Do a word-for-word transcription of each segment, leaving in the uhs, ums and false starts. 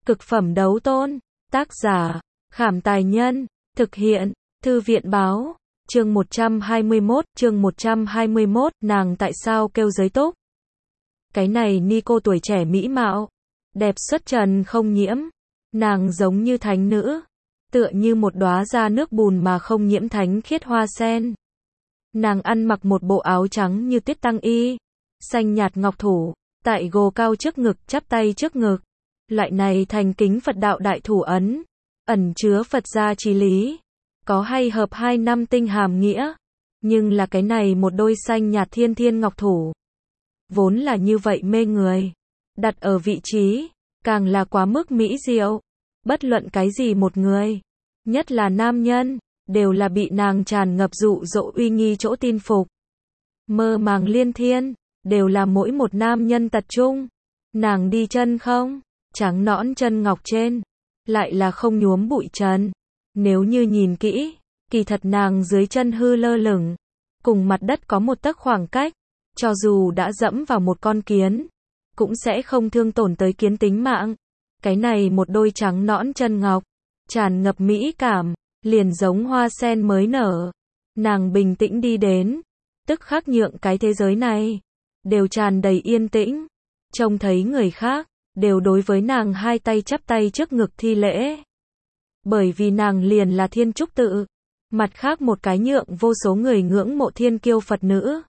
Cực phẩm đấu tôn. Tác giả, Khảm Tài Nhân. Thực hiện, Thư viện Báo. Chương một trăm hai mươi mốt, chương một trăm hai mươi mốt, nàng tại sao kêu giới túc? Cái này ni cô tuổi trẻ mỹ mạo, đẹp xuất trần không nhiễm. Nàng giống như thánh nữ, tựa như một đóa ra nước bùn mà không nhiễm thánh khiết hoa sen. Nàng ăn mặc một bộ áo trắng như tuyết tăng y, xanh nhạt ngọc thủ, tại gồ cao trước ngực, chắp tay trước ngực. Loại này thành kính Phật đạo đại thủ ấn, ẩn chứa Phật gia chí lý, có hay hợp hai năm tinh hàm nghĩa, nhưng là cái này một đôi xanh nhạt thiên thiên ngọc thủ, vốn là như vậy mê người, đặt ở vị trí, càng là quá mức mỹ diệu. Bất luận cái gì một người, nhất là nam nhân, đều là bị nàng tràn ngập dụ dỗ uy nghi chỗ tin phục. Mơ màng liên thiên, đều là mỗi một nam nhân tật chung. Nàng đi chân không, trắng nõn chân ngọc trên, lại là không nhuốm bụi trần. Nếu như nhìn kỹ, kỳ thật nàng dưới chân hư lơ lửng, cùng mặt đất có một tấc khoảng cách, cho dù đã dẫm vào một con kiến, cũng sẽ không thương tổn tới kiến tính mạng. Cái này một đôi trắng nõn chân ngọc, tràn ngập mỹ cảm, liền giống hoa sen mới nở. Nàng bình tĩnh đi đến, tức khắc nhượng cái thế giới này đều tràn đầy yên tĩnh. Trông thấy người khác đều đối với nàng hai tay chắp tay trước ngực thi lễ. Bởi vì nàng liền là thiên trúc tự, mặt khác một cái nhượng vô số người ngưỡng mộ thiên kiêu Phật nữ.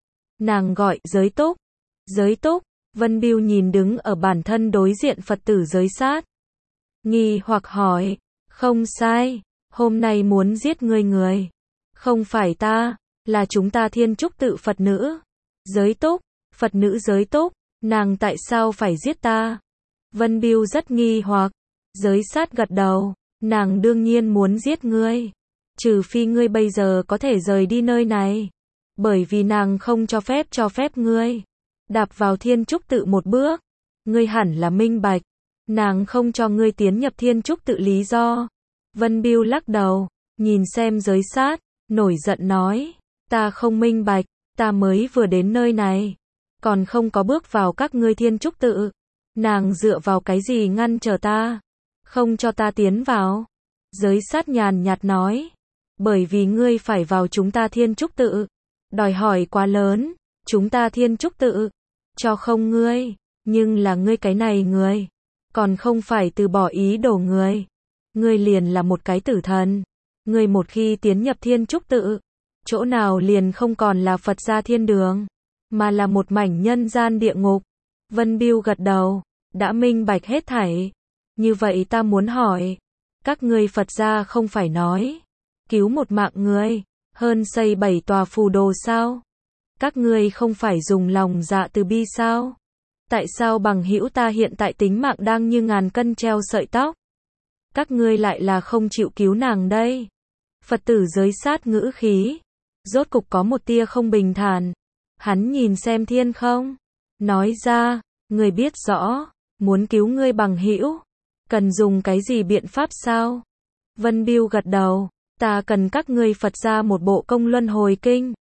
Nàng gọi giới túc. Giới túc. Vân Biêu nhìn đứng ở bản thân đối diện Phật tử Giới Sát, nghi hoặc hỏi, không sai, hôm nay muốn giết ngươi người, không phải ta, là chúng ta thiên trúc tự Phật nữ. Giới túc. Phật nữ Giới túc, nàng tại sao phải giết ta? Vân Biêu rất nghi hoặc. Giới Sát gật đầu, nàng đương nhiên muốn giết ngươi, trừ phi ngươi bây giờ có thể rời đi nơi này, bởi vì nàng không cho phép cho phép ngươi đạp vào thiên trúc tự một bước. Ngươi hẳn là minh bạch, nàng không cho ngươi tiến nhập thiên trúc tự lý do. Vân Biêu lắc đầu, nhìn xem Giới Sát, nổi giận nói, ta không minh bạch, ta mới vừa đến nơi này, còn không có bước vào các ngươi thiên trúc tự, nàng dựa vào cái gì ngăn trở ta, không cho ta tiến vào? Giới Sát nhàn nhạt nói, bởi vì ngươi phải vào chúng ta thiên trúc tự, đòi hỏi quá lớn, chúng ta thiên trúc tự cho không ngươi, nhưng là ngươi cái này người, còn không phải từ bỏ ý đồ người, ngươi liền là một cái tử thần, ngươi một khi tiến nhập thiên trúc tự, chỗ nào liền không còn là Phật gia thiên đường, mà là một mảnh nhân gian địa ngục. Vân Biêu gật đầu, đã minh bạch hết thảy. Như vậy ta muốn hỏi, các ngươi Phật gia không phải nói, cứu một mạng người, hơn xây bảy tòa phù đồ sao? Các ngươi không phải dùng lòng dạ từ bi sao? Tại sao bằng hữu ta hiện tại tính mạng đang như ngàn cân treo sợi tóc, các ngươi lại là không chịu cứu nàng đây? Phật tử Giới Sát ngữ khí, rốt cục có một tia không bình thản. Hắn nhìn xem thiên không, nói ra, ngươi biết rõ, muốn cứu ngươi bằng hữu, cần dùng cái gì biện pháp sao? Vân Biêu gật đầu, ta cần các ngươi Phật gia một bộ công luân hồi kinh.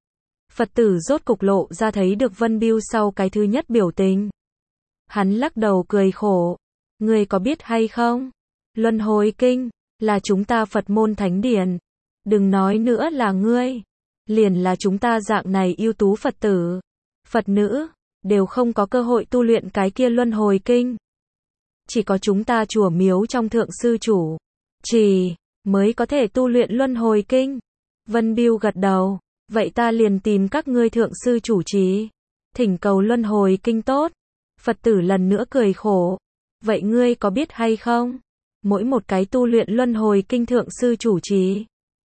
Phật tử rốt cục lộ ra thấy được Vân Biêu sau cái thứ nhất biểu tình. Hắn lắc đầu cười khổ, ngươi có biết hay không? Luân hồi kinh là chúng ta Phật môn thánh điển, đừng nói nữa là ngươi, liền là chúng ta dạng này ưu tú Phật tử, Phật nữ, đều không có cơ hội tu luyện cái kia luân hồi kinh. Chỉ có chúng ta chùa miếu trong thượng sư chủ trì mới có thể tu luyện luân hồi kinh. Vân Biêu gật đầu, vậy ta liền tìm các ngươi thượng sư chủ trì, thỉnh cầu luân hồi kinh tốt. Phật tử lần nữa cười khổ, vậy ngươi có biết hay không? Mỗi một cái tu luyện luân hồi kinh thượng sư chủ trì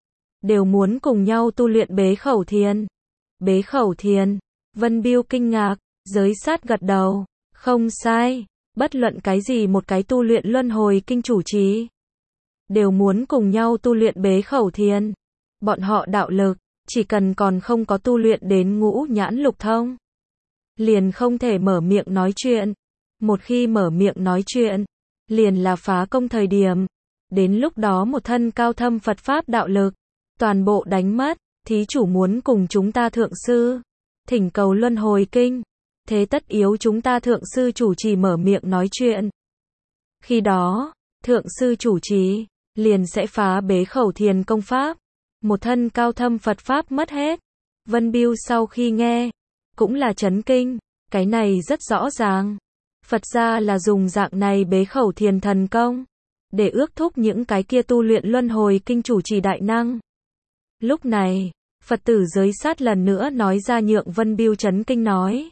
đều muốn cùng nhau tu luyện bế khẩu thiền. Bế khẩu thiền? Vân Biêu kinh ngạc. Giới Sát gật đầu, không sai, bất luận cái gì một cái tu luyện luân hồi kinh chủ trì đều muốn cùng nhau tu luyện bế khẩu thiền. Bọn họ đạo lực, chỉ cần còn không có tu luyện đến ngũ nhãn lục thông, liền không thể mở miệng nói chuyện. Một khi mở miệng nói chuyện, liền là phá công thời điểm. Đến lúc đó một thân cao thâm Phật Pháp đạo lực, toàn bộ đánh mất. Thí chủ muốn cùng chúng ta thượng sư thỉnh cầu luân hồi kinh, thế tất yếu chúng ta thượng sư chủ trì mở miệng nói chuyện. Khi đó, thượng sư chủ trì liền sẽ phá bế khẩu thiền công pháp, một thân cao thâm Phật pháp mất hết. Vân Bưu sau khi nghe, cũng là chấn kinh, cái này rất rõ ràng. Phật gia là dùng dạng này bế khẩu thiền thần công, để ước thúc những cái kia tu luyện luân hồi kinh chủ trì đại năng. Lúc này, Phật tử Giới Sát lần nữa nói ra nhượng Vân Bưu chấn kinh nói.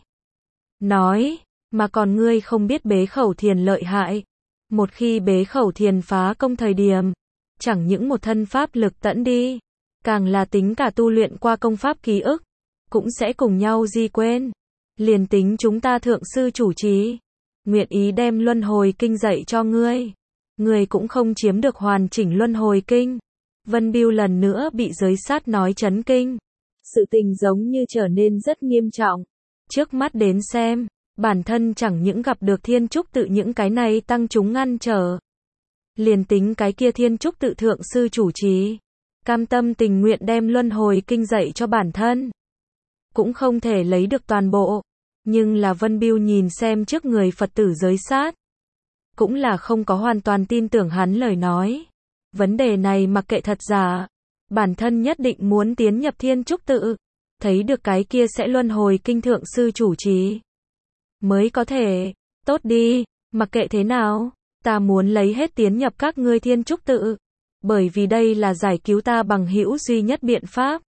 Nói, mà còn ngươi không biết bế khẩu thiền lợi hại. Một khi bế khẩu thiền phá công thời điểm, chẳng những một thân pháp lực tẫn đi, càng là tính cả tu luyện qua công pháp ký ức, cũng sẽ cùng nhau di quên. Liền tính chúng ta thượng sư chủ trì, nguyện ý đem luân hồi kinh dạy cho ngươi, ngươi cũng không chiếm được hoàn chỉnh luân hồi kinh. Vân Bưu lần nữa bị Giới Sát nói chấn kinh. Sự tình giống như trở nên rất nghiêm trọng. Trước mắt đến xem, bản thân chẳng những gặp được thiên trúc tự những cái này tăng chúng ngăn trở. Liền tính cái kia thiên trúc tự thượng sư chủ trì, cam tâm tình nguyện đem luân hồi kinh dạy cho bản thân, cũng không thể lấy được toàn bộ. Nhưng là Vân Bưu nhìn xem trước người Phật tử Giới Sát, cũng là không có hoàn toàn tin tưởng hắn lời nói. Vấn đề này mặc kệ thật giả, bản thân nhất định muốn tiến nhập thiên trúc tự, thấy được cái kia sẽ luân hồi kinh thượng sư chủ trì, mới có thể. Tốt đi, mặc kệ thế nào, ta muốn lấy hết tiến nhập các ngươi thiên trúc tự, bởi vì đây là giải cứu ta bằng hữu duy nhất biện pháp.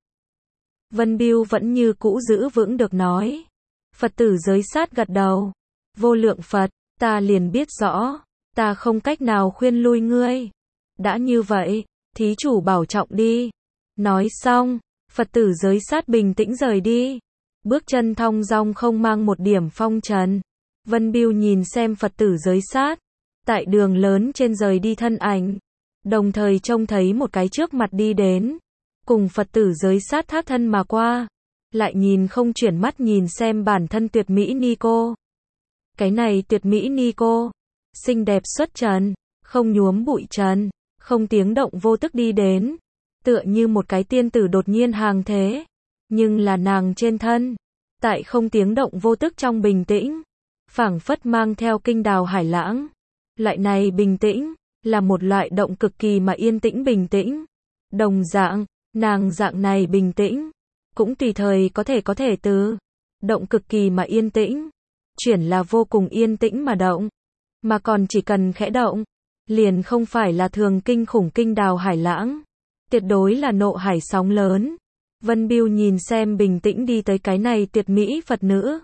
Vân Bưu vẫn như cũ giữ vững được nói. Phật tử Giới Sát gật đầu. Vô lượng Phật, ta liền biết rõ, ta không cách nào khuyên lui ngươi. Đã như vậy, thí chủ bảo trọng đi. Nói xong, Phật tử Giới Sát bình tĩnh rời đi. Bước chân thong dong không mang một điểm phong trần. Vân Bưu nhìn xem Phật tử Giới Sát, tại đường lớn trên rời đi thân ảnh, đồng thời trông thấy một cái trước mặt đi đến, cùng Phật tử Giới Sát thác thân mà qua, lại nhìn không chuyển mắt nhìn xem bản thân tuyệt mỹ ni cô. Cái này tuyệt mỹ ni cô, xinh đẹp xuất trần, không nhuốm bụi trần, không tiếng động vô tức đi đến, tựa như một cái tiên tử đột nhiên hàng thế, nhưng là nàng trên thân, tại không tiếng động vô tức trong bình tĩnh, phảng phất mang theo kinh đào hải lãng. Loại này bình tĩnh, là một loại động cực kỳ mà yên tĩnh bình tĩnh. Đồng dạng, nàng dạng này bình tĩnh, cũng tùy thời có thể có thể từ động cực kỳ mà yên tĩnh, chuyển là vô cùng yên tĩnh mà động, mà còn chỉ cần khẽ động, liền không phải là thường kinh khủng kinh đào hải lãng, tuyệt đối là nộ hải sóng lớn. Vân Bưu nhìn xem bình tĩnh đi tới cái này tuyệt mỹ Phật nữ,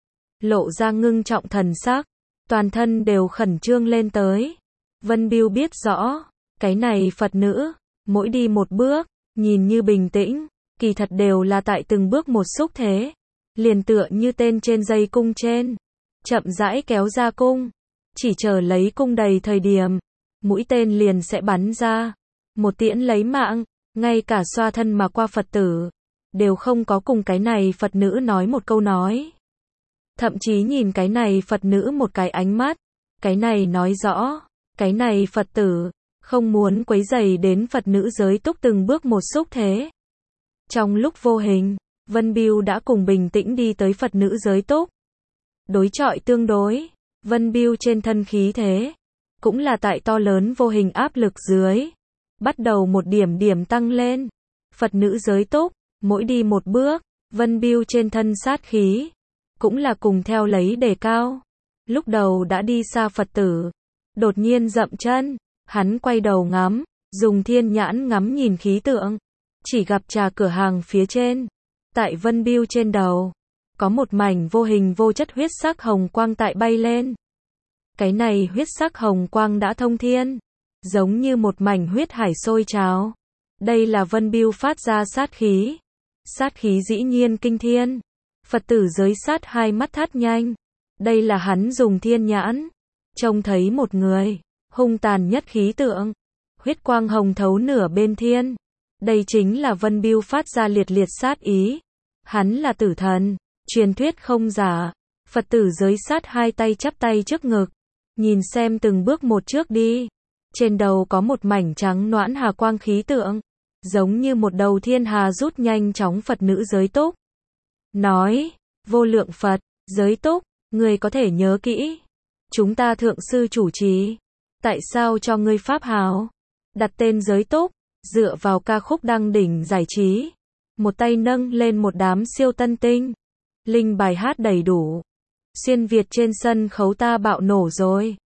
lộ ra ngưng trọng thần sắc, toàn thân đều khẩn trương lên tới. Vân Bưu biết rõ, cái này Phật nữ, mỗi đi một bước, nhìn như bình tĩnh, kỳ thật đều là tại từng bước một xúc thế, liền tựa như tên trên dây cung trên, chậm rãi kéo ra cung, chỉ chờ lấy cung đầy thời điểm, mũi tên liền sẽ bắn ra, một tiễn lấy mạng. Ngay cả xoa thân mà qua Phật tử, đều không có cùng cái này Phật nữ nói một câu nói. Thậm chí nhìn cái này Phật nữ một cái ánh mắt, cái này nói rõ, cái này Phật tử, không muốn quấy rầy đến Phật nữ giới túc từng bước một xúc thế. Trong lúc vô hình, Vân Bưu đã cùng bình tĩnh đi tới Phật nữ giới túc. Đối chọi tương đối, Vân Bưu trên thân khí thế, cũng là tại to lớn vô hình áp lực dưới, bắt đầu một điểm điểm tăng lên. Phật nữ giới túc, mỗi đi một bước, Vân Bưu trên thân sát khí, cũng là cùng theo lấy đề cao. Lúc đầu đã đi xa Phật tử, đột nhiên dậm chân, hắn quay đầu ngắm, dùng thiên nhãn ngắm nhìn khí tượng, chỉ gặp trà cửa hàng phía trên, tại Vân Bưu trên đầu, có một mảnh vô hình vô chất huyết sắc hồng quang tại bay lên. Cái này huyết sắc hồng quang đã thông thiên, giống như một mảnh huyết hải sôi trào. Đây là Vân Bưu phát ra sát khí. Sát khí dĩ nhiên kinh thiên. Phật tử Giới Sát hai mắt thắt nhanh. Đây là hắn dùng thiên nhãn, trông thấy một người, hung tàn nhất khí tượng. Huyết quang hồng thấu nửa bên thiên. Đây chính là Vân Bưu phát ra liệt liệt sát ý. Hắn là tử thần, truyền thuyết không giả. Phật tử Giới Sát hai tay chắp tay trước ngực, nhìn xem từng bước một trước đi. Trên đầu có một mảnh trắng noãn hà quang khí tượng, giống như một đầu thiên hà rút nhanh chóng Phật nữ giới túc. Nói, vô lượng Phật, giới túc, người có thể nhớ kỹ. Chúng ta thượng sư chủ trì, Tại sao cho ngươi pháp hào? Đặt tên giới túc, dựa vào ca khúc đăng đỉnh giải trí. Một tay nâng lên một đám siêu tân tinh. Linh bài hát đầy đủ. Xuyên Việt trên sân khấu ta bạo nổ rồi.